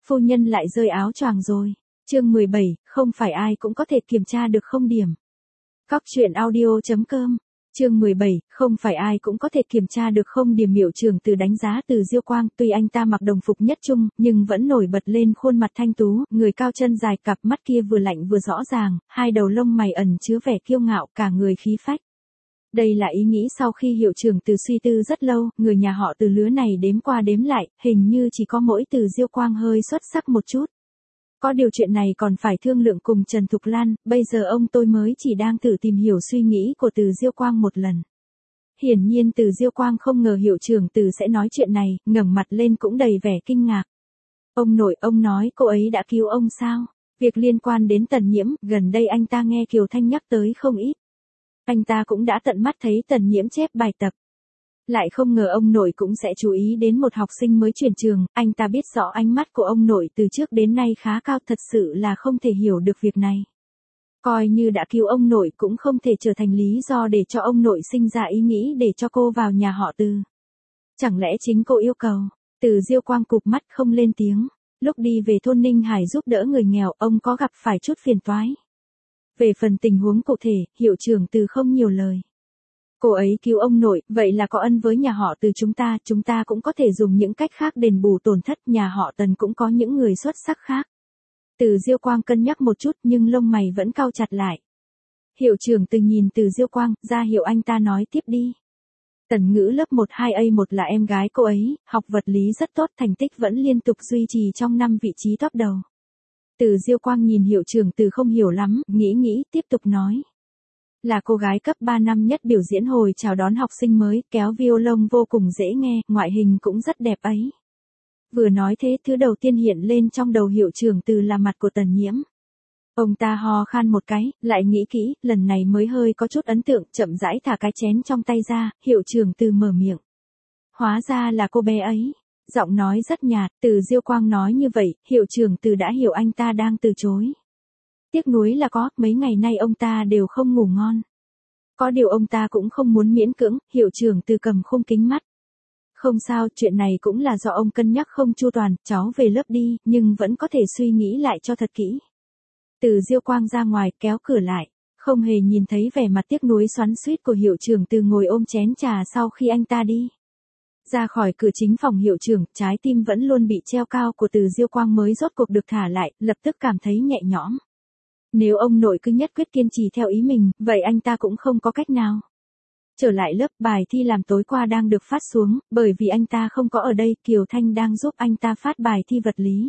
Phu nhân lại rơi áo choàng rồi. Chương 17, không phải ai cũng có thể kiểm tra được không điểm. Các chuyện audio.com. Chương 17, không phải ai cũng có thể kiểm tra được không điểm. Hiệu trưởng Từ đánh giá Từ Diêu Quang, tuy anh ta mặc đồng phục nhất trung, nhưng vẫn nổi bật lên khuôn mặt thanh tú, người cao chân dài, cặp mắt kia vừa lạnh vừa rõ ràng, hai đầu lông mày ẩn chứa vẻ kiêu ngạo, cả người khí phách. Đây là ý nghĩ sau khi hiệu trưởng Từ suy tư rất lâu, người nhà họ Từ lứa này đếm qua đếm lại, hình như chỉ có mỗi Từ Diêu Quang hơi xuất sắc một chút. Có điều chuyện này còn phải thương lượng cùng Trần Thục Lan, bây giờ ông tôi mới chỉ đang tự tìm hiểu suy nghĩ của Từ Diêu Quang một lần. Hiển nhiên Từ Diêu Quang không ngờ hiệu trưởng Từ sẽ nói chuyện này, ngẩng mặt lên cũng đầy vẻ kinh ngạc. Ông nội, ông nói cô ấy đã cứu ông sao? Việc liên quan đến Tần Nhiễm, gần đây anh ta nghe Kiều Thanh nhắc tới không ít. Anh ta cũng đã tận mắt thấy Tần Nhiễm chép bài tập. Lại không ngờ ông nội cũng sẽ chú ý đến một học sinh mới chuyển trường, anh ta biết rõ ánh mắt của ông nội từ trước đến nay khá cao, thật sự là không thể hiểu được việc này. Coi như đã cứu ông nội cũng không thể trở thành lý do để cho ông nội sinh ra ý nghĩ để cho cô vào nhà họ Từ. Chẳng lẽ chính cô yêu cầu? Từ Diêu Quang cụp mắt không lên tiếng. Lúc đi về thôn Ninh Hải giúp đỡ người nghèo, ông có gặp phải chút phiền toái. Về phần tình huống cụ thể, hiệu trưởng Từ không nhiều lời. Cô ấy cứu ông nội, vậy là có ân với nhà họ Từ chúng ta cũng có thể dùng những cách khác đền bù tổn thất, nhà họ Tần cũng có những người xuất sắc khác. Từ Diêu Quang cân nhắc một chút nhưng lông mày vẫn cau chặt lại. Hiệu trưởng Từ nhìn Từ Diêu Quang, ra hiệu anh ta nói tiếp đi. Tần Ngữ lớp 12A1 là em gái cô ấy, học vật lý rất tốt, thành tích vẫn liên tục duy trì trong 5 vị trí top đầu. Từ Diêu Quang nhìn hiệu trưởng Từ không hiểu lắm, nghĩ, tiếp tục nói. Là cô gái cấp 3 năm nhất biểu diễn hồi chào đón học sinh mới, kéo violon vô cùng dễ nghe, ngoại hình cũng rất đẹp ấy. Vừa nói thế, thứ đầu tiên hiện lên trong đầu hiệu trưởng Từ là mặt của Tần Nhiễm. Ông ta ho khan một cái, lại nghĩ kỹ, lần này mới hơi có chút ấn tượng, chậm rãi thả cái chén trong tay ra, hiệu trưởng Từ mở miệng. Hóa ra là cô bé ấy. Giọng nói rất nhạt, Từ Diêu Quang nói như vậy, hiệu trưởng Từ đã hiểu anh ta đang từ chối. Tiếc nuối là có, mấy ngày nay ông ta đều không ngủ ngon. Có điều ông ta cũng không muốn miễn cưỡng, hiệu trưởng Từ cầm khung kính mắt. Không sao, chuyện này cũng là do ông cân nhắc không chu toàn, cháu về lớp đi, nhưng vẫn có thể suy nghĩ lại cho thật kỹ. Từ Diêu Quang ra ngoài, kéo cửa lại, không hề nhìn thấy vẻ mặt tiếc nuối xoắn xuýt của hiệu trưởng Từ ngồi ôm chén trà sau khi anh ta đi. Ra khỏi cửa chính phòng hiệu trưởng, trái tim vẫn luôn bị treo cao của Từ Diêu Quang mới rốt cuộc được thả lại, lập tức cảm thấy nhẹ nhõm. Nếu ông nội cứ nhất quyết kiên trì theo ý mình, vậy anh ta cũng không có cách nào. Trở lại lớp, bài thi làm tối qua đang được phát xuống, bởi vì anh ta không có ở đây, Kiều Thanh đang giúp anh ta phát bài thi vật lý.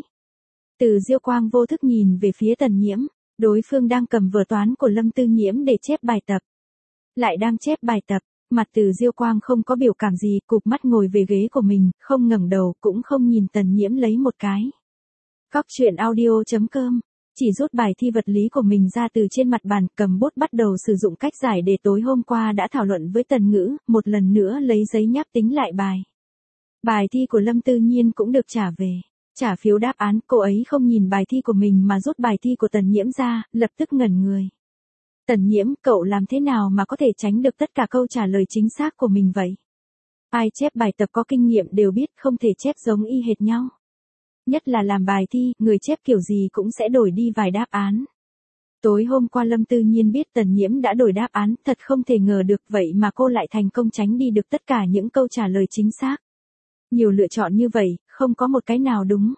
Từ Diêu Quang vô thức nhìn về phía Tần Nhiễm, đối phương đang cầm vở toán của Lâm Tư Nhiễm để chép bài tập. Lại đang chép bài tập, mặt Từ Diêu Quang không có biểu cảm gì, cụp mắt ngồi về ghế của mình, không ngẩng đầu, cũng không nhìn Tần Nhiễm lấy một cái. Các chuyện audio.com. Chỉ rút bài thi vật lý của mình ra từ trên mặt bàn, cầm bút bắt đầu sử dụng cách giải đề tối hôm qua đã thảo luận với Tần Ngữ, một lần nữa lấy giấy nháp tính lại bài. Bài thi của Lâm Tư Nhiên cũng được trả về. Trả phiếu đáp án, cô ấy không nhìn bài thi của mình mà rút bài thi của Tần Nhiễm ra, lập tức ngẩn người. Tần Nhiễm, cậu làm thế nào mà có thể tránh được tất cả câu trả lời chính xác của mình vậy? Ai chép bài tập có kinh nghiệm đều biết không thể chép giống y hệt nhau. Nhất là làm bài thi, người chép kiểu gì cũng sẽ đổi đi vài đáp án. Tối hôm qua Lâm Tư Nhiên biết Tần Nhiễm đã đổi đáp án, thật không thể ngờ được, vậy mà cô lại thành công tránh đi được tất cả những câu trả lời chính xác. Nhiều lựa chọn như vậy, không có một cái nào đúng.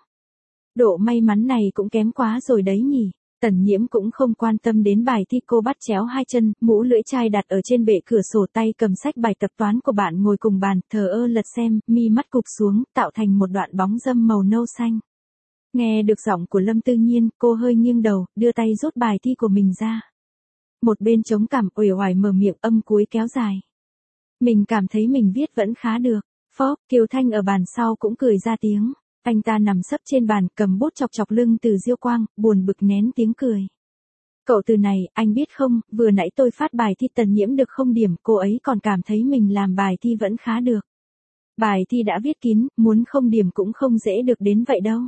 Độ may mắn này cũng kém quá rồi đấy nhỉ. Tần Nhiễm cũng không quan tâm đến bài thi, cô bắt chéo hai chân, mũ lưỡi chai đặt ở trên bệ cửa sổ, tay cầm sách bài tập toán của bạn ngồi cùng bàn, thờ ơ lật xem, mi mắt cụp xuống, tạo thành một đoạn bóng râm màu nâu xanh. Nghe được giọng của Lâm Tư Nhiên, cô hơi nghiêng đầu, đưa tay rút bài thi của mình ra. Một bên chống cằm, uể oải mở miệng, âm cuối kéo dài. Mình cảm thấy mình viết vẫn khá được. Phó, Kiều Thanh ở bàn sau cũng cười ra tiếng. Anh ta nằm sấp trên bàn, cầm bút chọc chọc lưng Từ Diêu Quang, buồn bực nén tiếng cười. Cậu Từ này, anh biết không, vừa nãy tôi phát bài thi Tần Nhiễm được không điểm, cô ấy còn cảm thấy mình làm bài thi vẫn khá được. Bài thi đã viết kín, muốn không điểm cũng không dễ được đến vậy đâu.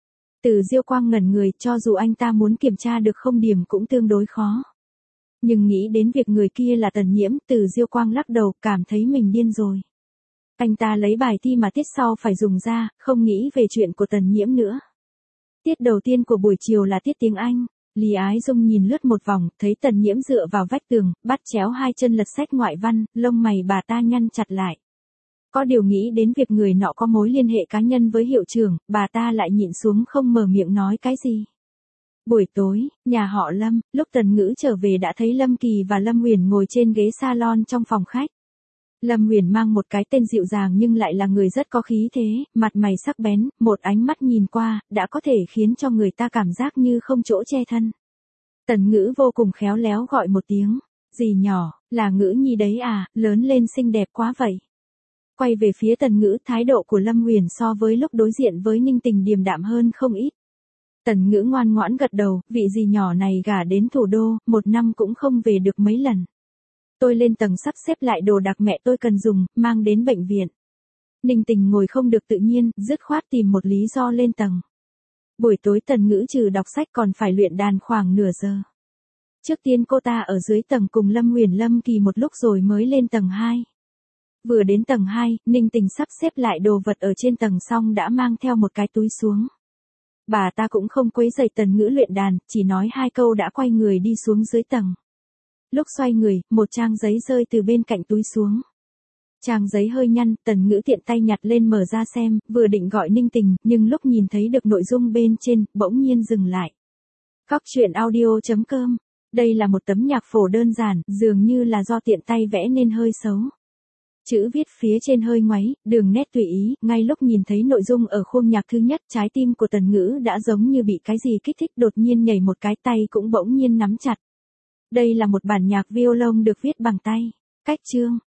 Từ Diêu Quang ngẩn người, cho dù anh ta muốn kiểm tra được không điểm cũng tương đối khó. Nhưng nghĩ đến việc người kia là Tần Nhiễm, Từ Diêu Quang lắc đầu, cảm thấy mình điên rồi. Anh ta lấy bài thi mà tiết sau phải dùng ra, không nghĩ về chuyện của Tần Nhiễm nữa. Tiết đầu tiên của buổi chiều là tiết tiếng Anh. Lý Ái Dung nhìn lướt một vòng, thấy Tần Nhiễm dựa vào vách tường, bắt chéo hai chân lật sách ngoại văn, lông mày bà ta nhăn chặt lại. Có điều nghĩ đến việc người nọ có mối liên hệ cá nhân với hiệu trưởng, bà ta lại nhịn xuống không mở miệng nói cái gì. Buổi tối, nhà họ Lâm, lúc Tần Ngữ trở về đã thấy Lâm Kỳ và Lâm Huyền ngồi trên ghế salon trong phòng khách. Lâm Huyền mang một cái tên dịu dàng nhưng lại là người rất có khí thế, mặt mày sắc bén, một ánh mắt nhìn qua, đã có thể khiến cho người ta cảm giác như không chỗ che thân. Tần Ngữ vô cùng khéo léo gọi một tiếng, dì nhỏ, là Ngữ Nhi đấy à, lớn lên xinh đẹp quá vậy. Quay về phía Tần Ngữ, thái độ của Lâm Huyền so với lúc đối diện với Ninh Tình điềm đạm hơn không ít. Tần Ngữ ngoan ngoãn gật đầu, vị dì nhỏ này gả đến thủ đô, một năm cũng không về được mấy lần. Tôi lên tầng sắp xếp lại đồ đạc mẹ tôi cần dùng, mang đến bệnh viện. Ninh Tình ngồi không được tự nhiên, dứt khoát tìm một lý do lên tầng. Buổi tối Tần Ngữ trừ đọc sách còn phải luyện đàn khoảng nửa giờ. Trước tiên cô ta ở dưới tầng cùng Lâm Huyền Lâm Kỳ một lúc rồi mới lên tầng 2. Vừa đến tầng 2, Ninh Tình sắp xếp lại đồ vật ở trên tầng xong đã mang theo một cái túi xuống. Bà ta cũng không quấy rầy Tần Ngữ luyện đàn, chỉ nói hai câu đã quay người đi xuống dưới tầng. Lúc xoay người, một trang giấy rơi từ bên cạnh túi xuống. Trang giấy hơi nhăn, Tần Ngữ tiện tay nhặt lên mở ra xem, vừa định gọi Ninh Tình, nhưng lúc nhìn thấy được nội dung bên trên, bỗng nhiên dừng lại. Góc truyện audio.com. Đây là một tấm nhạc phổ đơn giản, dường như là do tiện tay vẽ nên hơi xấu. Chữ viết phía trên hơi ngoáy, đường nét tùy ý, ngay lúc nhìn thấy nội dung ở khuôn nhạc thứ nhất, trái tim của Tần Ngữ đã giống như bị cái gì kích thích, đột nhiên nhảy một cái, tay cũng bỗng nhiên nắm chặt. Đây là một bản nhạc violon được viết bằng tay. Cách chương